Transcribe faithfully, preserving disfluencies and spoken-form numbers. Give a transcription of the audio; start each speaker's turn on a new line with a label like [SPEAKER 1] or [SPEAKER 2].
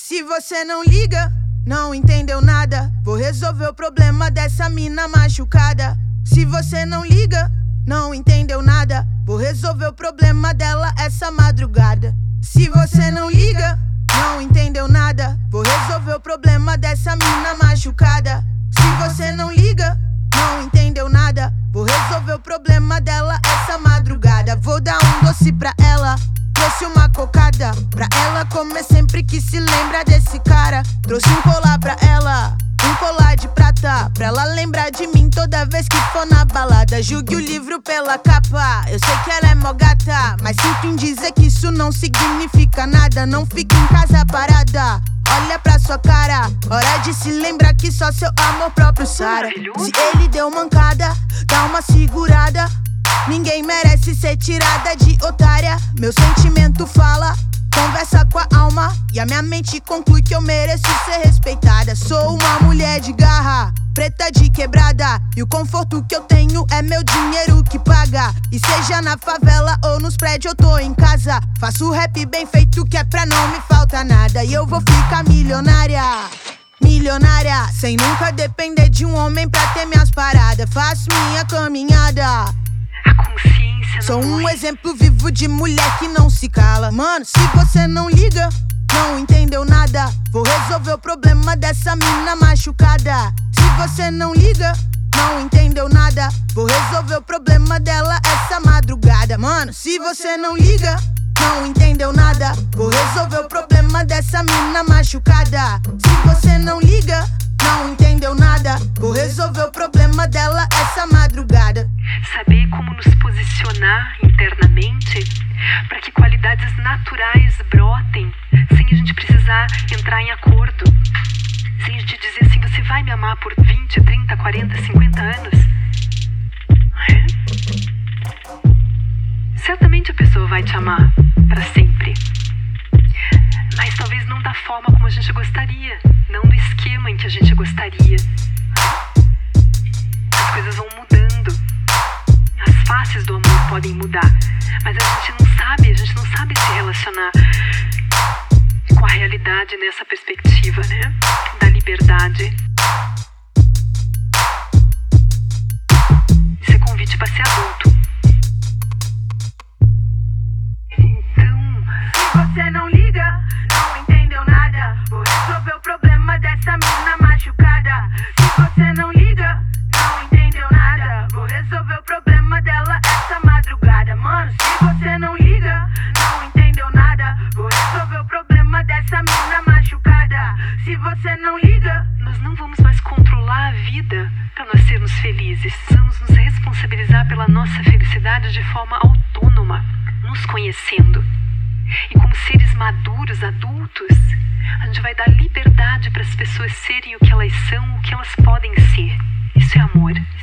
[SPEAKER 1] Se você não liga, não entendeu nada. Vou resolver o problema dessa mina machucada. Se você não liga, não entendeu nada. Vou resolver o problema dela essa madrugada. Se você não liga, não entendeu nada. Vou resolver o problema dessa mina machucada. Se você não liga, não entendeu nada. Vou resolver o problema dela essa madrugada. Vou dar um doce pra ela, trouxe uma cocada pra ela comer sempre que se lembra desse cara. Trouxe um colar pra ela, um colar de prata, pra ela lembrar de mim toda vez que for na balada. Julgue o livro pela capa, eu sei que ela é mó gata, mas sinto em dizer que isso não significa nada. Não fique em casa parada, olha pra sua cara, hora de se lembrar que só seu amor próprio sara. Se ele deu mancada, dá uma segurada. Ninguém merece ser tirada de otária. Meu sentimento fala, conversa com a alma, e a minha mente conclui que eu mereço ser respeitada. Sou uma mulher de garra, preta de quebrada, e o conforto que eu tenho é meu dinheiro que paga. E seja na favela ou nos prédios eu tô em casa, faço rap bem feito que é pra não me faltar nada. E eu vou ficar milionária, milionária, sem nunca depender de um homem pra ter minhas paradas. Faço minha caminhada,
[SPEAKER 2] a consciência
[SPEAKER 1] sou
[SPEAKER 2] não
[SPEAKER 1] um
[SPEAKER 2] morre.
[SPEAKER 1] exemplo vivo de mulher que não se cala. Mano, se você não liga, não entendeu nada. Vou resolver o problema dessa mina machucada. Se você não liga, não entendeu nada. Vou resolver o problema dela essa madrugada. Mano, se você não liga, não entendeu nada. Vou resolver o problema dessa mina machucada. Se você não liga, não entendeu nada. Vou resolver o problema dela essa madrugada.
[SPEAKER 2] Saber como nos posicionar internamente para que qualidades naturais brotem, sem a gente precisar entrar em acordo, sem a gente dizer assim: você vai me amar por vinte, trinta, quarenta, cinquenta anos? É? Certamente a pessoa vai te amar para sempre, mas talvez não da forma como a gente gostaria, não no esquema em que a gente gostaria. As coisas vão mudando, as faces do amor podem mudar, mas a gente não sabe, a gente não sabe se relacionar com a realidade nessa perspectiva, né? Da liberdade. Isso é convite para ser adulto. Então,
[SPEAKER 1] se você não liga, não entendeu nada. Vou resolver o problema dessa mina machucada. Se você não liga, não entendeu nada. Vou resolver o problema dela essa madrugada. Mano, se você não liga, não entendeu nada. Vou resolver o problema dessa mina machucada. Se você não liga,
[SPEAKER 2] nós não vamos mais controlar a vida para nós sermos felizes. Vamos nos responsabilizar pela nossa felicidade de forma autônoma, nos conhecendo. E como seres maduros, adultos, a gente vai dar liberdade para as pessoas serem o que elas são, o que elas podem ser. Isso é amor.